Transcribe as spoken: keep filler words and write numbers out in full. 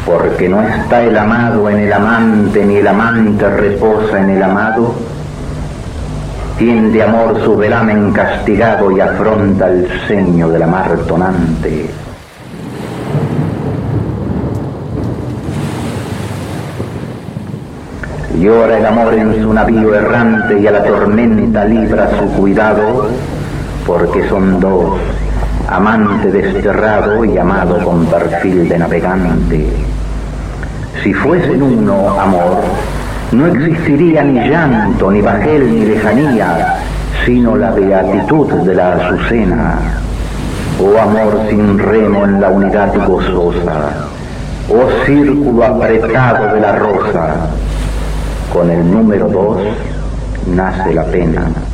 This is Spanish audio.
porque no está el amado en el amante, ni el amante reposa en el amado, tiende amor su velamen castigado y afronta el ceño de la mar tonante. Llora el amor en su navío errante y a la tormenta libra su cuidado, porque son dos, amante desterrado y amado con perfil de navegante. Si fuesen uno, amor, no existiría ni llanto, ni bajel, ni lejanía, sino la beatitud de la azucena. Oh amor sin remo en la unidad gozosa, oh círculo apretado de la rosa, con el número dos nace la pena.